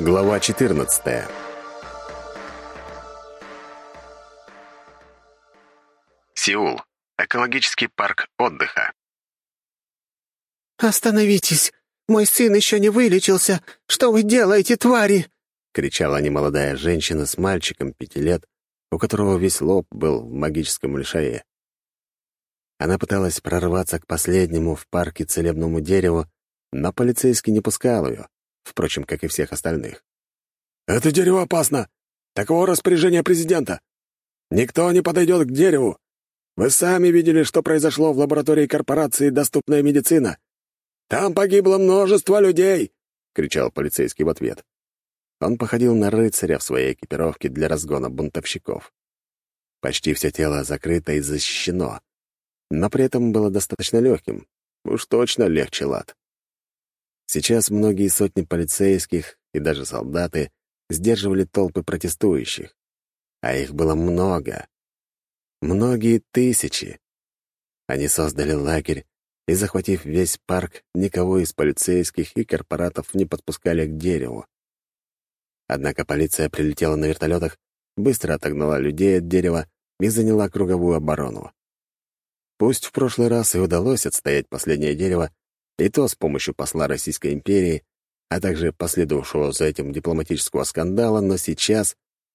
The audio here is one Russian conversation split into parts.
Глава 14. Сеул. Экологический парк отдыха. «Остановитесь! Мой сын еще не вылечился! Что вы делаете, твари?» — кричала немолодая женщина с мальчиком 5 лет, у которого весь лоб был в магическом лишае. Она пыталась прорваться к последнему в парке целебному дереву, но полицейский не пускал ее, впрочем, как и всех остальных. «Это дерево опасно! Таково распоряжение президента! Никто не подойдет к дереву! Вы сами видели, что произошло в лаборатории корпорации «Доступная медицина». Там погибло множество людей!» — кричал полицейский в ответ. Он походил на рыцаря в своей экипировке для разгона бунтовщиков. Почти все тело закрыто и защищено, но при этом было достаточно легким. Уж точно легче лад. Сейчас многие сотни полицейских и даже солдаты сдерживали толпы протестующих. А их было много. Многие тысячи. Они создали лагерь и, захватив весь парк, никого из полицейских и корпоратов не подпускали к дереву. Однако полиция прилетела на вертолетах, быстро отогнала людей от дерева и заняла круговую оборону. Пусть в прошлый раз и удалось отстоять последнее дерево, и то с помощью посла Российской империи, а также последовавшего за этим дипломатического скандала, но сейчас...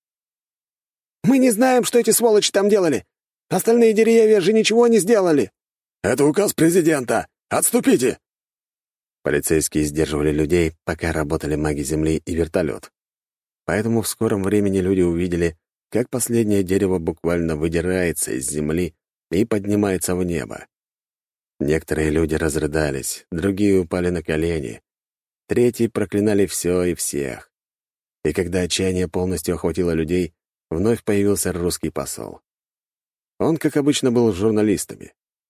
«Мы не знаем, что эти сволочи там делали! Остальные деревья же ничего не сделали!» «Это указ президента! Отступите!» Полицейские сдерживали людей, пока работали маги Земли и вертолет. Поэтому в скором времени люди увидели, как последнее дерево буквально выдирается из земли и поднимается в небо. Некоторые люди разрыдались, другие упали на колени, третьи проклинали все и всех. И когда отчаяние полностью охватило людей, вновь появился русский посол. Он, как обычно, был с журналистами.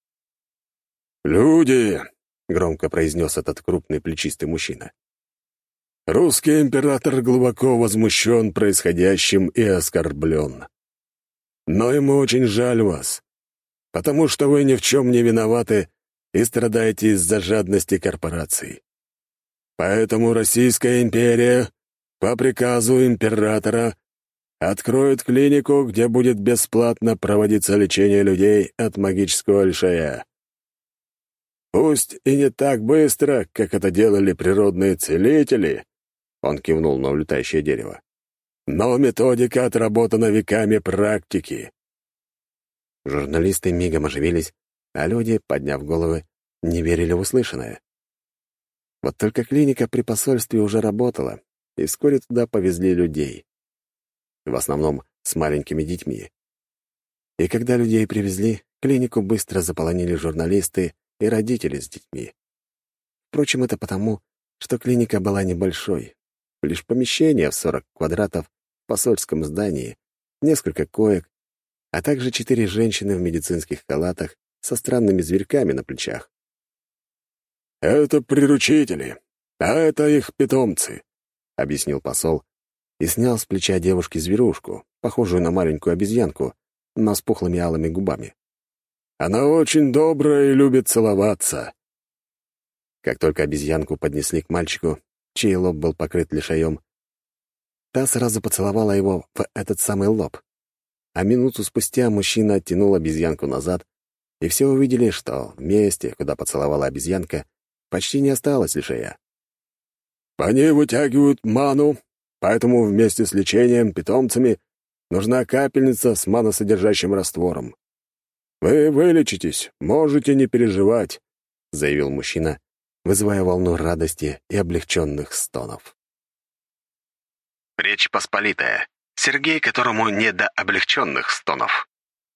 «Люди!» — громко произнес этот крупный плечистый мужчина. «Русский император глубоко возмущен происходящим и оскорблен. Но ему очень жаль вас, потому что вы ни в чем не виноваты и страдаете из-за жадности корпораций. Поэтому Российская империя по приказу императора откроет клинику, где будет бесплатно проводиться лечение людей от магического лишая. Пусть и не так быстро, как это делали природные целители», — он кивнул на улетающее дерево, «но методика отработана веками практики». Журналисты мигом оживились, а люди, подняв головы, не верили в услышанное. Вот только клиника при посольстве уже работала, и вскоре туда повезли людей. В основном с маленькими детьми. И когда людей привезли, клинику быстро заполонили журналисты и родители с детьми. Впрочем, это потому, что клиника была небольшой. Лишь помещение в 40 квадратов в посольском здании, несколько коек, а также 4 женщины в медицинских халатах со странными зверьками на плечах. «Это приручители, а это их питомцы», — объяснил посол и снял с плеча девушки зверушку, похожую на маленькую обезьянку, но с пухлыми алыми губами. «Она очень добрая и любит целоваться». Как только обезьянку поднесли к мальчику, чей лоб был покрыт лишаем, та сразу поцеловала его в этот самый лоб. А минуту спустя мужчина оттянул обезьянку назад, и все увидели, что в месте, куда поцеловала обезьянка, почти не осталось лишая. «Они вытягивают ману, поэтому вместе с лечением питомцами нужна капельница с маносодержащим раствором. Вы вылечитесь, можете не переживать», — заявил мужчина, вызывая волну радости и облегченных стонов. Речь Посполитая. Сергей, которому не до облегченных стонов.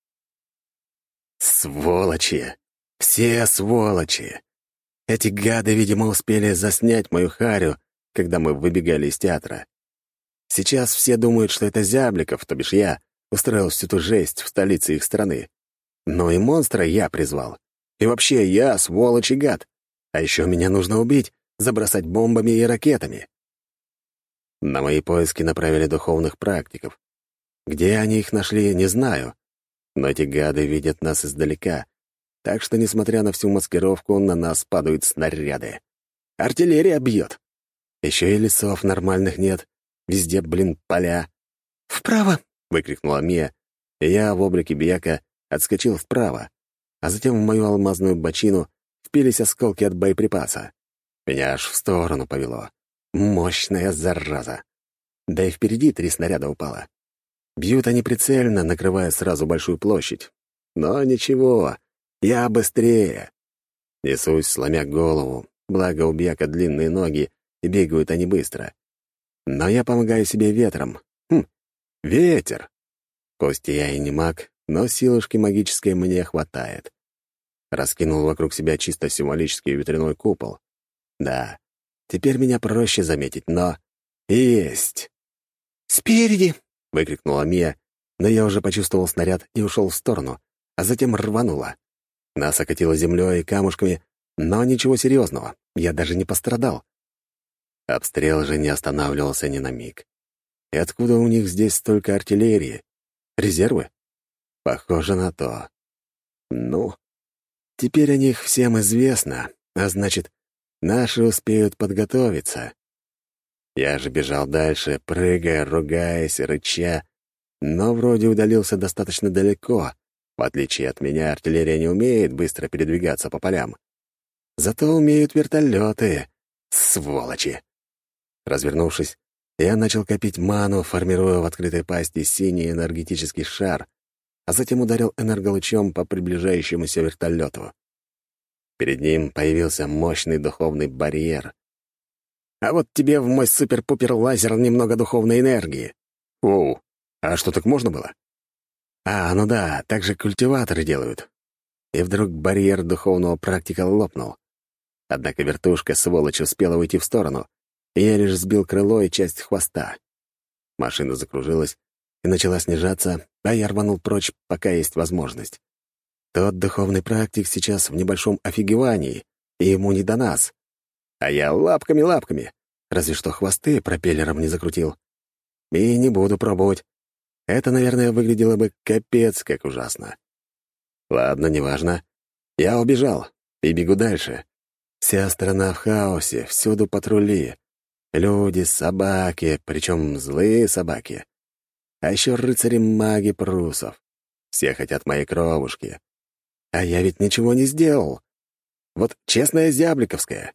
Сволочи! Все сволочи! Эти гады, видимо, успели заснять мою харю, когда мы выбегали из театра. Сейчас все думают, что это Зябликов, то бишь я, устроил всю ту жесть в столице их страны. Но и монстра я призвал. И вообще я сволочь и гад. А еще меня нужно убить, забросать бомбами и ракетами. На мои поиски направили духовных практиков. Где они их нашли, не знаю. Но эти гады видят нас издалека, так что, несмотря на всю маскировку, на нас падают снаряды. Артиллерия бьет. Еще и лесов нормальных нет, Везде, поля. «Вправо!» — выкрикнула Мия, и я в облике Бияка отскочил вправо, а затем в мою алмазную бочину впились осколки от боеприпаса. Меня аж в сторону повело. Мощная зараза. Да и впереди 3 снаряда упало. Бьют они прицельно, накрывая сразу большую площадь. Но ничего, я быстрее. Несусь, сломя голову, благо у Бьяка длинные ноги, и бегают они быстро. Но я помогаю себе ветром. Ветер! Пусть я и не маг, но силушки магической мне хватает. Раскинул вокруг себя чисто символический ветряной купол. Да, теперь меня проще заметить, но... Есть! «Спереди!» — выкрикнула Мия, но я уже почувствовал снаряд и ушел в сторону, а затем рванула. Нас окатило землей и камушками, но ничего серьезного, я даже не пострадал. Обстрел же не останавливался ни на миг. И откуда у них здесь столько артиллерии? Резервы? Похоже на то. Ну, теперь о них всем известно, а значит, наши успеют подготовиться. Я же бежал дальше, прыгая, ругаясь, рыча, но вроде удалился достаточно далеко. В отличие от меня, артиллерия не умеет быстро передвигаться по полям. Зато умеют вертолеты. Сволочи! Развернувшись, я начал копить ману, формируя в открытой пасти синий энергетический шар, а затем ударил энерголучом по приближающемуся вертолету. Перед ним появился мощный духовный барьер. А вот тебе в мой супер-пупер-лазер немного духовной энергии. Оу, а что, так можно было? Ну да, так же культиваторы делают. И вдруг барьер духовного практика лопнул. Однако вертушка, сволочь, успела уйти в сторону, и я лишь сбил крыло и часть хвоста. Машина закружилась и начала снижаться, а я рванул прочь, пока есть возможность. Тот духовный практик сейчас в небольшом офигевании, и ему не до нас. А я лапками, разве что хвосты пропеллером не закрутил. И не буду пробовать. Это, наверное, выглядело бы капец как ужасно. Ладно, неважно. Я убежал и бегу дальше. Вся страна в хаосе, всюду патрули. Люди, собаки, причем злые собаки. А еще рыцари-маги прусов. Все хотят моей кровушки. А я ведь ничего не сделал. Вот честная зябликовская.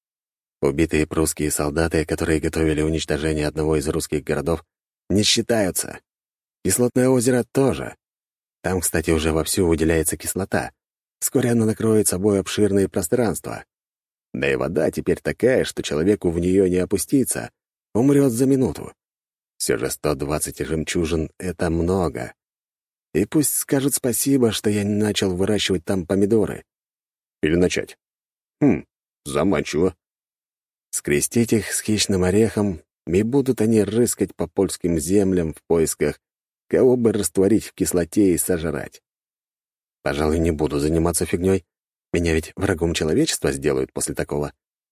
Убитые прусские солдаты, которые готовили уничтожение одного из русских городов, не считаются. Кислотное озеро тоже. Там, кстати, уже вовсю выделяется кислота. Вскоре она накроет собой обширные пространства. Да и вода теперь такая, что человеку в нее не опуститься, умрет за минуту. Все же 120 жемчужин — это много. И пусть скажут спасибо, что я не начал выращивать там помидоры. Или начать. Заманчиво. Скрестить их с хищным орехом, и будут они рыскать по польским землям в поисках, кого бы растворить в кислоте и сожрать. Пожалуй, не буду заниматься фигней. Меня ведь врагом человечества сделают после такого.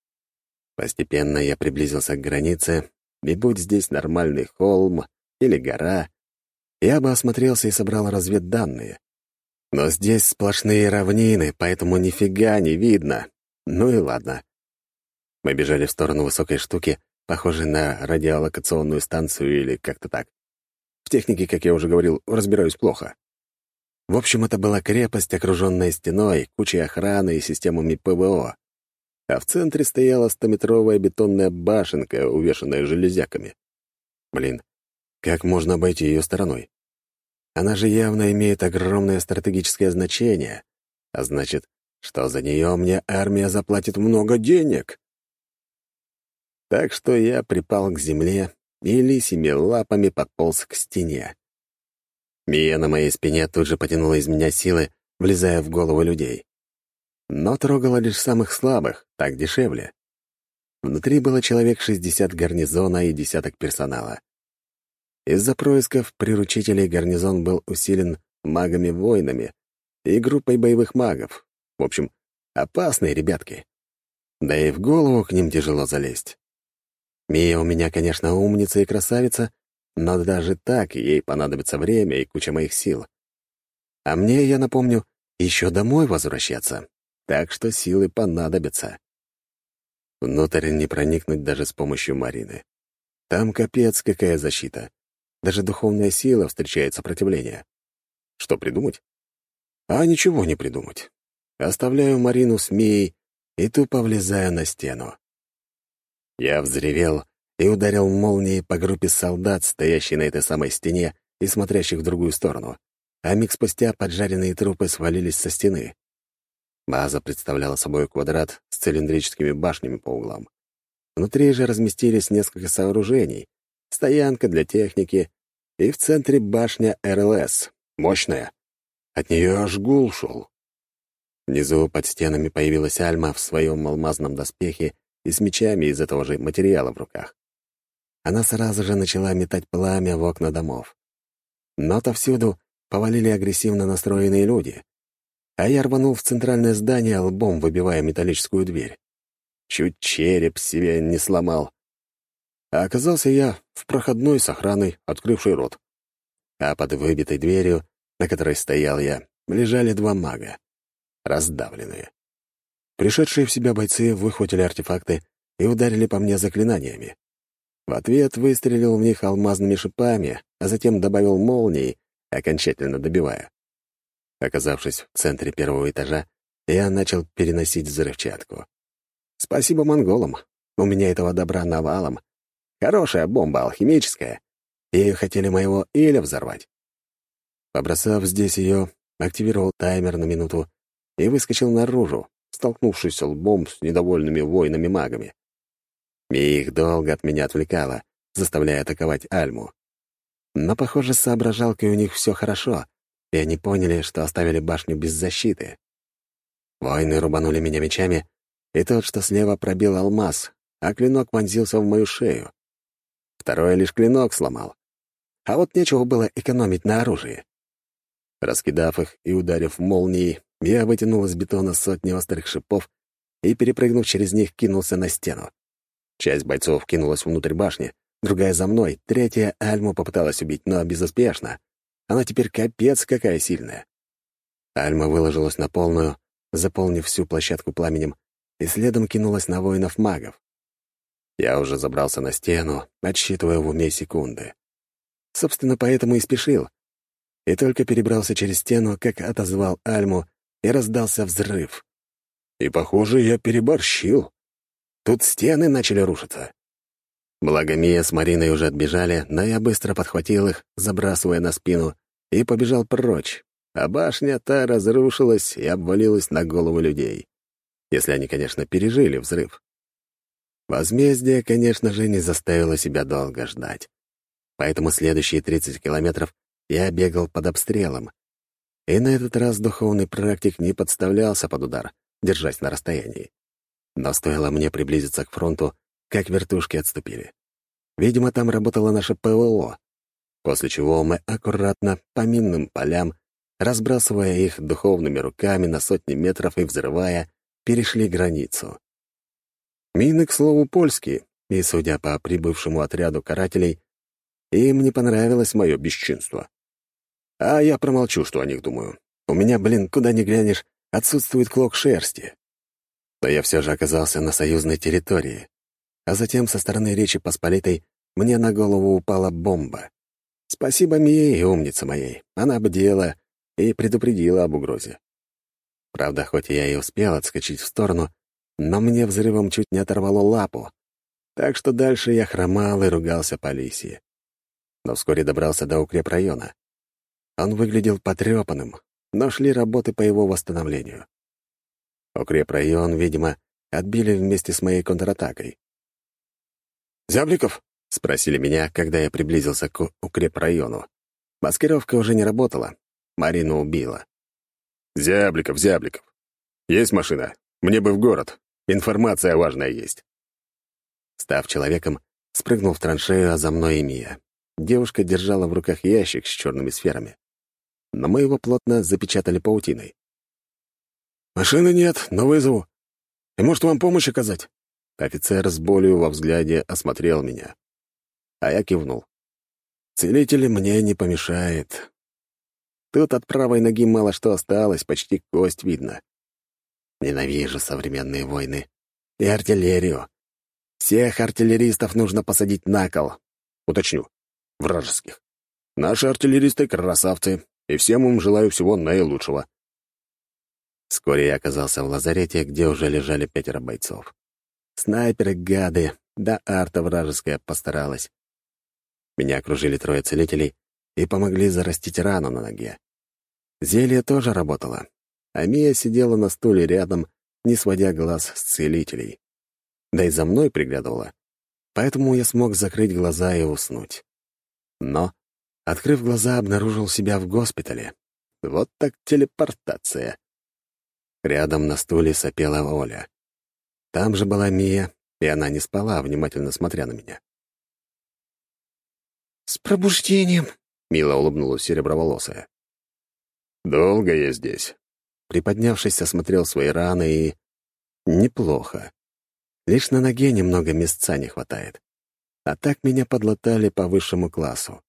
Постепенно я приблизился к границе, и будь здесь нормальный холм или гора, я бы осмотрелся и собрал разведданные. Но здесь сплошные равнины, поэтому нифига не видно. Ну и ладно. Мы бежали в сторону высокой штуки, похожей на радиолокационную станцию или как-то так. В технике, как я уже говорил, разбираюсь плохо. В общем, это была крепость, окруженная стеной, кучей охраны и системами ПВО. А в центре стояла 100-метровая бетонная башенка, увешанная железяками. Как можно обойти ее стороной? Она же явно имеет огромное стратегическое значение, а значит, что за нее мне армия заплатит много денег. Так что я припал к земле и лисьими лапами подполз к стене. Мия на моей спине тут же потянула из меня силы, влезая в головы людей. Но трогала лишь самых слабых, так дешевле. Внутри было человек 60 гарнизона и десяток персонала. Из-за происков приручителей гарнизон был усилен магами-воинами и группой боевых магов. В общем, опасные ребятки. Да и в голову к ним тяжело залезть. Мия у меня, конечно, умница и красавица, но даже так ей понадобится время и куча моих сил. А мне, я напомню, еще домой возвращаться, так что силы понадобятся. Внутрь не проникнуть даже с помощью Марины. Там капец какая защита. Даже духовная сила встречает сопротивление. Что придумать? А ничего не придумать. Оставляю Марину с Мией и тупо влезаю на стену. Я взревел и ударил молнией по группе солдат, стоящей на этой самой стене и смотрящих в другую сторону, а миг спустя поджаренные трупы свалились со стены. База представляла собой квадрат с цилиндрическими башнями по углам. Внутри же разместились несколько сооружений, стоянка для техники и в центре башня РЛС, мощная. От нее аж гул шел. Внизу под стенами появилась Альма в своем алмазном доспехе и с мечами из этого же материала в руках. Она сразу же начала метать пламя в окна домов. Но отовсюду повалили агрессивно настроенные люди, а я рванул в центральное здание, лбом выбивая металлическую дверь. Чуть череп себе не сломал. А оказался я в проходной с охраной, открывшей рот. А под выбитой дверью, на которой стоял я, лежали два мага, раздавленные. Пришедшие в себя бойцы выхватили артефакты и ударили по мне заклинаниями. В ответ выстрелил в них алмазными шипами, а затем добавил молнии, окончательно добивая. Оказавшись в центре первого этажа, я начал переносить взрывчатку. Спасибо монголам, у меня этого добра навалом. Хорошая бомба алхимическая. Ею хотели моего Иля взорвать. Побросав здесь ее, активировал таймер на минуту и выскочил наружу, столкнувшись лбом с недовольными воинами-магами. И их долго от меня отвлекало, заставляя атаковать Альму. Но, похоже, с соображалкой у них все хорошо, и они поняли, что оставили башню без защиты. Воины рубанули меня мечами, и тот, что слева, пробил алмаз, а клинок вонзился в мою шею. Второй лишь клинок сломал. А вот нечего было экономить на оружии. Раскидав их и ударив молнией, я вытянул из бетона сотни острых шипов и, перепрыгнув через них, кинулся на стену. Часть бойцов кинулась внутрь башни, другая за мной, третья Альму попыталась убить, но безуспешно. Она теперь капец какая сильная. Альма выложилась на полную, заполнив всю площадку пламенем, и следом кинулась на воинов-магов. Я уже забрался на стену, отсчитывая в уме секунды. Собственно, поэтому и спешил. И только перебрался через стену, как отозвал Альму, и раздался взрыв. И, похоже, я переборщил. Тут стены начали рушиться. Благо Мия с Мариной уже отбежали, но я быстро подхватил их, забрасывая на спину, и побежал прочь, а башня та разрушилась и обвалилась на голову людей. Если они, конечно, пережили взрыв. Возмездие, конечно же, не заставило себя долго ждать. Поэтому следующие 30 километров я бегал под обстрелом. И на этот раз духовный практик не подставлялся под удар, держась на расстоянии. Но стоило мне приблизиться к фронту, как вертушки отступили. Видимо, там работало наше ПВО, после чего мы аккуратно по минным полям, разбрасывая их духовными руками на сотни метров и взрывая, перешли границу. Мины, к слову, польские, и, судя по прибывшему отряду карателей, им не понравилось мое бесчинство. А я промолчу, что о них думаю. У меня, куда ни глянешь, отсутствует клок шерсти. Но я все же оказался на союзной территории. А затем со стороны Речи Посполитой мне на голову упала бомба. Спасибо Мие и умнице моей. Она бдела и предупредила об угрозе. Правда, хоть я и успел отскочить в сторону, но мне взрывом чуть не оторвало лапу. Так что дальше я хромал и ругался по лисье. Но вскоре добрался до укрепрайона. Он выглядел потрепанным, но шли работы по его восстановлению. Укрепрайон, видимо, отбили вместе с моей контратакой. «Зябликов?» — спросили меня, когда я приблизился к укрепрайону. Маскировка уже не работала. Марину убила. «Зябликов. Есть машина? Мне бы в город. Информация важная есть». Став человеком, спрыгнул в траншею, а за мной и Мия. Девушка держала в руках ящик с черными сферами. Но мы его плотно запечатали паутиной. «Машины нет, но вызову. И может, вам помощь оказать?» Офицер с болью во взгляде осмотрел меня. А я кивнул. «Целитель мне не помешает. Тут от правой ноги мало что осталось, почти кость видно. Ненавижу современные войны. И артиллерию. Всех артиллеристов нужно посадить на кол, Уточню. Вражеских. Наши артиллеристы — красавцы, и всем им желаю всего наилучшего. Вскоре я оказался в лазарете, где уже лежали 5 бойцов. Снайперы, гады, да арта вражеская постаралась. Меня окружили 3 целителей и помогли зарастить рану на ноге. Зелье тоже работало, а Мия сидела на стуле рядом, не сводя глаз с целителей. Да и за мной приглядывала, поэтому я смог закрыть глаза и уснуть. Но, открыв глаза, обнаружил себя в госпитале. Вот так телепортация. Рядом на стуле сопела Оля. Там же была Мия, и она не спала, внимательно смотря на меня. «С пробуждением!» — мило улыбнулась сереброволосая. «Долго я здесь?» Приподнявшись, осмотрел свои раны и... Неплохо. Лишь на ноге немного мясца не хватает. А так меня подлатали по высшему классу.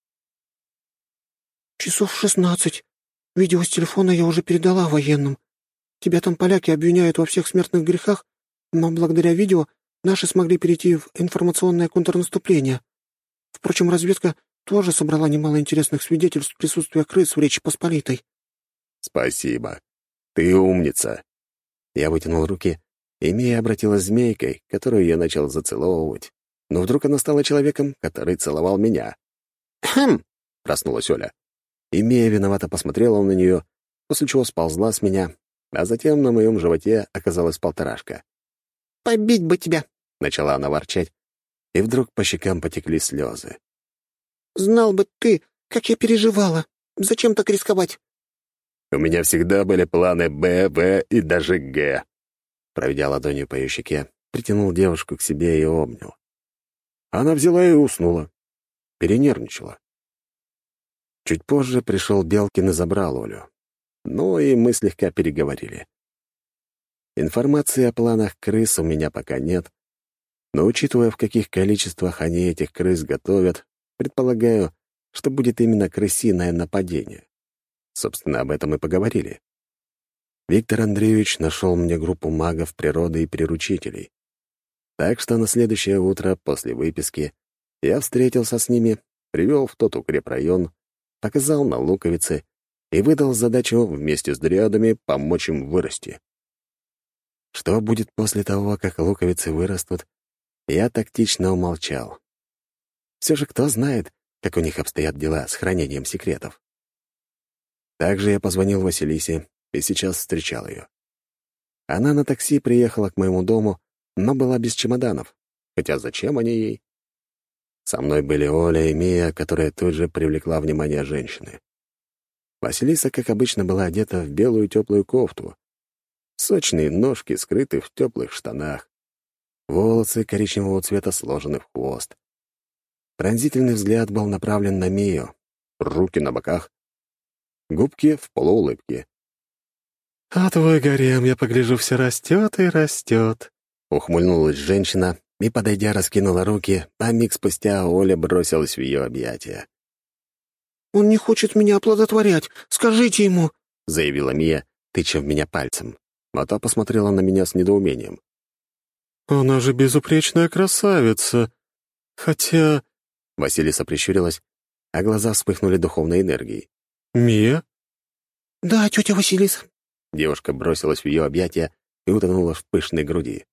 «Часов 16. Видео с телефона я уже передала военным. Тебя там поляки обвиняют во всех смертных грехах, но благодаря видео наши смогли перейти в информационное контрнаступление. Впрочем, разведка тоже собрала немало интересных свидетельств присутствия крыс в Речи Посполитой». «Спасибо. Ты умница». Я вытянул руки, и Мия обратилась змейкой, которую я начал зацеловывать. Но вдруг она стала человеком, который целовал меня. «Хм!» — проснулась Оля. И Мия виновато посмотрела на нее, после чего сползла с меня, а затем на моем животе оказалась 1,5. «Побить бы тебя!» — начала она ворчать, и вдруг по щекам потекли слезы. «Знал бы ты, как я переживала. Зачем так рисковать?» «У меня всегда были планы Б, В и даже Г». Проведя ладонью по ее щеке, притянул девушку к себе и обнял. Она взяла и уснула. Перенервничала. Чуть позже пришел Белкин и забрал Олю. Ну и мы слегка переговорили. Информации о планах крыс у меня пока нет, но учитывая, в каких количествах они этих крыс готовят, предполагаю, что будет именно крысиное нападение. Собственно, об этом и поговорили. Виктор Андреевич нашел мне группу магов природы и приручителей. Так что на следующее утро после выписки я встретился с ними, привел в тот укрепрайон, показал на луковицы и выдал задачу вместе с дриадами помочь им вырасти. Что будет после того, как луковицы вырастут, я тактично умолчал. Все же кто знает, как у них обстоят дела с хранением секретов. Также я позвонил Василисе и сейчас встречал ее. Она на такси приехала к моему дому, но была без чемоданов. Хотя зачем они ей? Со мной были Оля и Мия, которая тут же привлекла внимание женщины. Василиса, как обычно, была одета в белую теплую кофту. Сочные ножки скрыты в теплых штанах. Волосы коричневого цвета сложены в хвост. Пронзительный взгляд был направлен на Мию. Руки на боках. Губки в полуулыбке. «А твой гарем, я погляжу, все растет и растет», — ухмыльнулась женщина и, подойдя, раскинула руки, а миг спустя Оля бросилась в ее объятия. «Он не хочет меня оплодотворять. Скажите ему», — заявила Мия, тыча в меня пальцем. А та посмотрела на меня с недоумением. «Она же безупречная красавица. Хотя...» Василиса прищурилась, а глаза вспыхнули духовной энергией. «Мия?» «Да, тетя Василиса». Девушка бросилась в ее объятия и утонула в пышной груди.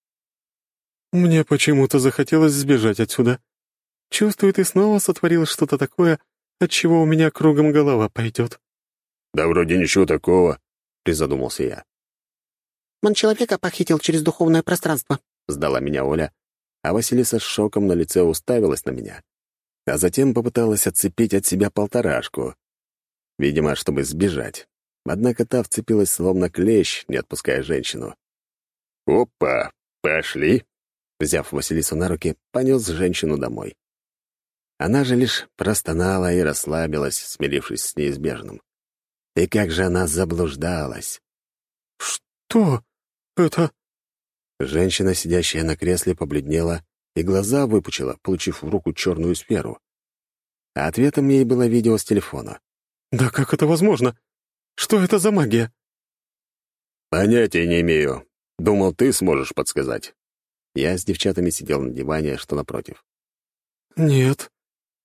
«Мне почему-то захотелось сбежать отсюда. Чувствую, ты снова сотворил что-то такое, от чего у меня кругом голова пойдет». «Да вроде ничего такого», — призадумался я. «Он человека похитил через духовное пространство», — сдала меня Оля, а Василиса с шоком на лице уставилась на меня, а затем попыталась отцепить от себя 1,5. Видимо, чтобы сбежать. Однако та вцепилась словно клещ, не отпуская женщину. «Опа, пошли!» Взяв Василису на руки, понес женщину домой. Она же лишь простонала и расслабилась, смирившись с неизбежным. И как же она заблуждалась. «Что это?» Женщина, сидящая на кресле, побледнела и глаза выпучила, получив в руку черную сферу. А ответом ей было видео с телефона. «Да как это возможно? Что это за магия?» «Понятия не имею. Думал, ты сможешь подсказать». Я с девчатами сидел на диване, что напротив. «Нет,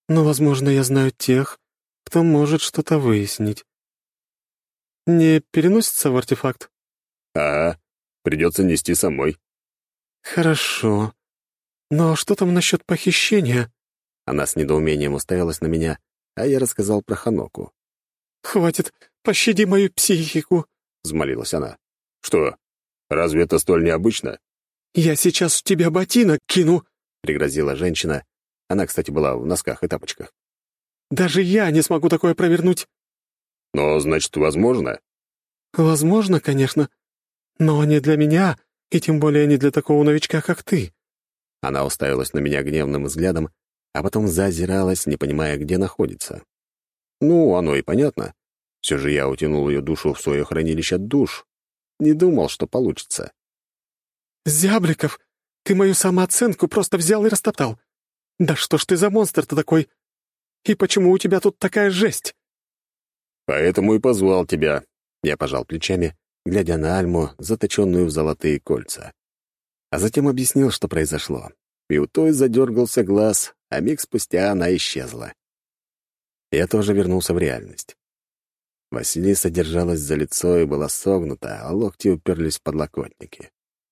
Но, возможно, я знаю тех, кто может что-то выяснить. Не переносится в артефакт? Ага, придется нести самой. Хорошо. Но что там насчет похищения? Она с недоумением уставилась на меня, а я рассказал про Ханоку. «Хватит, пощади мою психику!» — взмолилась она. Что, разве это столь необычно? «Я сейчас в тебя ботинок кину!» — пригрозила женщина. Она, кстати, была в носках и тапочках. «Даже я не смогу такое провернуть!» Но, значит, возможно? «Возможно, конечно. Но не для меня, и тем более не для такого новичка, как ты». Она уставилась на меня гневным взглядом, а потом заозиралась, не понимая, где находится. Ну, оно и понятно. Все же я утянул ее душу в свое хранилище душ. Не думал, что получится. «Зябликов, ты мою самооценку просто взял и растоптал. Да что ж ты за монстр-то такой? И почему у тебя тут такая жесть?» Поэтому и позвал тебя. Я пожал плечами, глядя на Альму, заточенную в золотые кольца. А затем объяснил, что произошло. И у той задергался глаз, а миг спустя она исчезла. Я тоже вернулся в реальность. Василиса держалась за лицо и была согнута, а локти уперлись в подлокотники.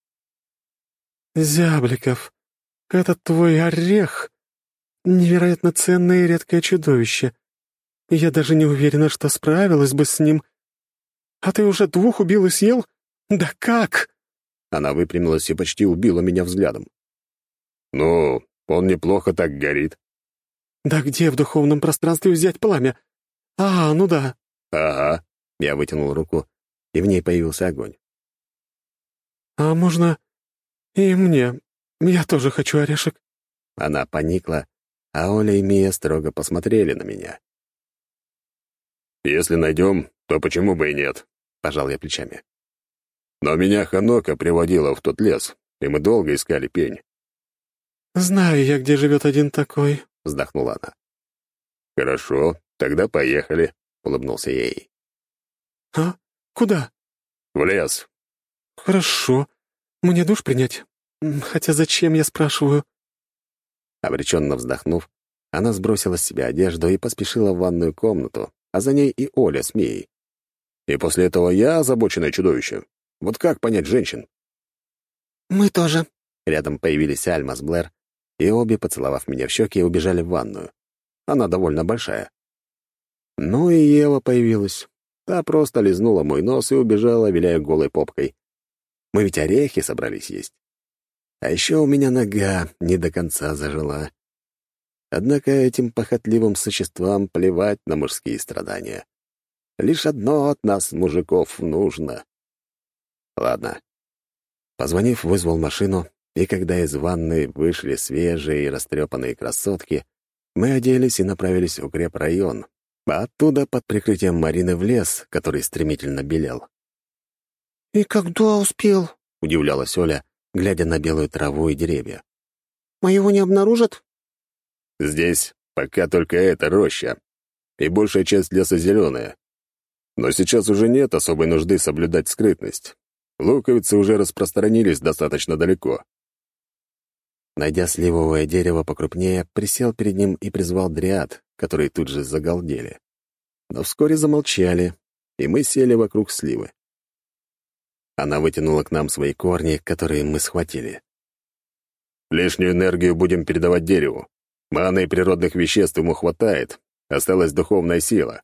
«Зябликов, этот твой орех — невероятно ценное и редкое чудовище. Я даже не уверена, что справилась бы с ним. А ты уже 2 убил и съел? Да как?» Она выпрямилась и почти убила меня взглядом. Ну, он неплохо так горит. «Да где в духовном пространстве взять пламя? А, ну да». Ага. Я вытянул руку, и в ней появился огонь. «А можно и мне? Я тоже хочу орешек». Она поникла, а Оля и Мия строго посмотрели на меня. Если найдем, то почему бы и нет? Пожал я плечами. Но меня Ханока приводила в тот лес, и мы долго искали пень. «Знаю я, где живет один такой», — вздохнула она. Хорошо, тогда поехали, улыбнулся я ей. «А? Куда?» В лес. «Хорошо. Мне душ принять? Хотя зачем, я спрашиваю?» Обреченно вздохнув, она сбросила с себя одежду и поспешила в ванную комнату, а за ней и Оля с Мией. И после этого я озабоченное чудовище. Вот как понять женщин? «Мы тоже». Рядом появились Альма с Блэр, и обе, поцеловав меня в щеки, убежали в ванную. Она довольно большая. Ну и Ева появилась. Та просто лизнула мой нос и убежала, виляя голой попкой. Мы ведь орехи собрались есть. А еще у меня нога не до конца зажила. Однако этим похотливым существам плевать на мужские страдания. Лишь одно от нас, мужиков, нужно. Ладно. Позвонив, вызвал машину, и когда из ванны вышли свежие и растрепанные красотки, мы оделись и направились в укрепрайон, а оттуда под прикрытием Марины в лес, который стремительно белел. «И когда успел?» — удивлялась Оля, глядя на белую траву и деревья. «Моего не обнаружат?» Здесь пока только эта роща, и большая часть леса зеленая. Но сейчас уже нет особой нужды соблюдать скрытность. Луковицы уже распространились достаточно далеко. Найдя сливовое дерево покрупнее, присел перед ним и призвал дриад, которые тут же загалдели. Но вскоре замолчали, и мы сели вокруг сливы. Она вытянула к нам свои корни, которые мы схватили. Лишнюю энергию будем передавать дереву. Маны и природных веществ ему хватает. Осталась духовная сила.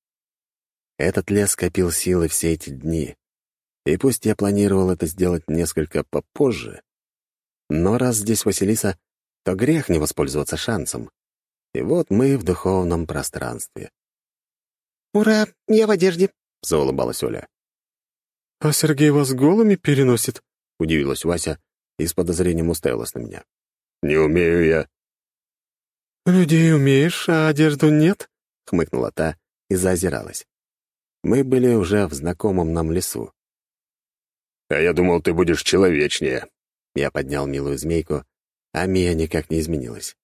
Этот лес копил силы все эти дни. И пусть я планировал это сделать несколько попозже, но раз здесь Василиса, то грех не воспользоваться шансом. И вот мы в духовном пространстве. «Ура, я в одежде», — заулыбалась Оля. «А Сергей вас голыми переносит?» — удивилась Вася и с подозрением уставилась на меня. Не умею я. «Людей умеешь, а одежду нет?» — хмыкнула та и заозиралась. Мы были уже в знакомом нам лесу. А я думал, ты будешь человечнее. Я поднял милую змейку, а Мия никак не изменилась.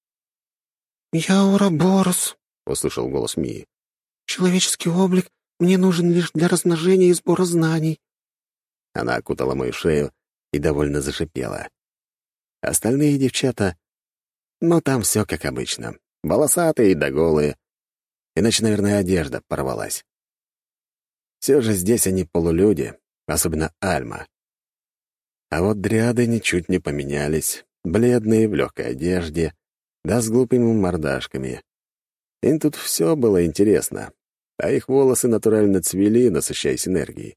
«Я Ураборос», — услышал голос Мии. «Человеческий облик мне нужен лишь для размножения и сбора знаний». Она окутала мою шею и довольно зашипела. Остальные девчата... Ну, там все как обычно. Волосатые да голые. Иначе, наверное, одежда порвалась. Все же здесь они полулюди, особенно Альма. А вот дриады ничуть не поменялись. Бледные, в легкой одежде, да с глупыми мордашками. Им тут все было интересно, а их волосы натурально цвели, насыщаясь энергией.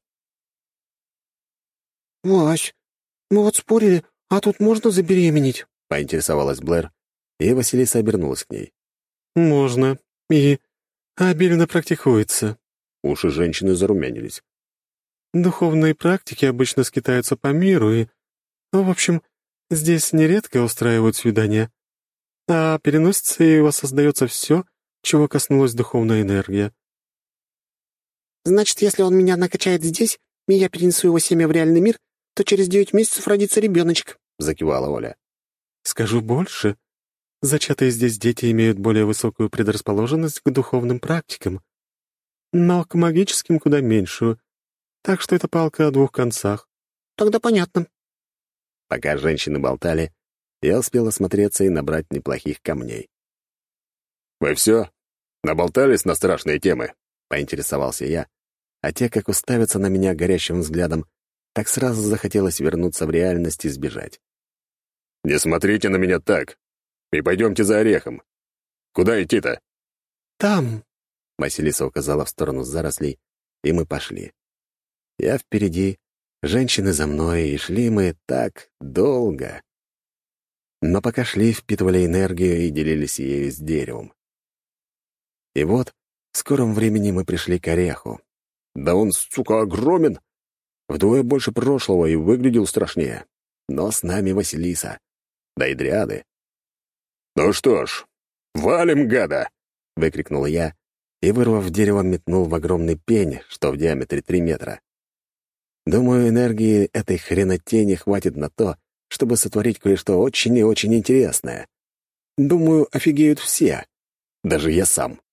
«Вась, мы вот спорили, а тут можно забеременеть?» — поинтересовалась Блэр, и Василиса обернулась к ней. «Можно. И обильно практикуется. Уши женщины зарумянились. Духовные практики обычно скитаются по миру, и, в общем, здесь нередко устраивают свидания. А переносится и воссоздается все, чего коснулась духовная энергия. «Значит, если он меня накачает здесь, и я перенесу его семя в реальный мир, то через 9 месяцев родится ребеночек», — закивала Оля. Скажу больше. Зачатые здесь дети имеют более высокую предрасположенность к духовным практикам, но к магическим куда меньшую, так что это палка о двух концах. «Тогда понятно». Пока женщины болтали, я успел осмотреться и набрать неплохих камней. «Вы все? Наболтались на страшные темы?» — поинтересовался я, а те, как уставятся на меня горящим взглядом, так сразу захотелось вернуться в реальность и сбежать. «Не смотрите на меня так, и пойдемте за орехом. Куда идти-то?» «Там», — Василиса указала в сторону зарослей, и мы пошли. Я впереди, женщины за мной, и шли мы так долго. Но пока шли, впитывали энергию и делились ею с деревом. И вот в скором времени мы пришли к ореху. Да он, сука, огромен! Вдвое больше прошлого и выглядел страшнее. Но с нами Василиса. Да и дриады. «Ну что ж, валим, гада!» — выкрикнул я и, вырвав дерево, метнул в огромный пень, что в диаметре 3 метра. Думаю, энергии этой хренотени хватит на то, чтобы сотворить кое-что очень и очень интересное. Думаю, офигеют все, даже я сам.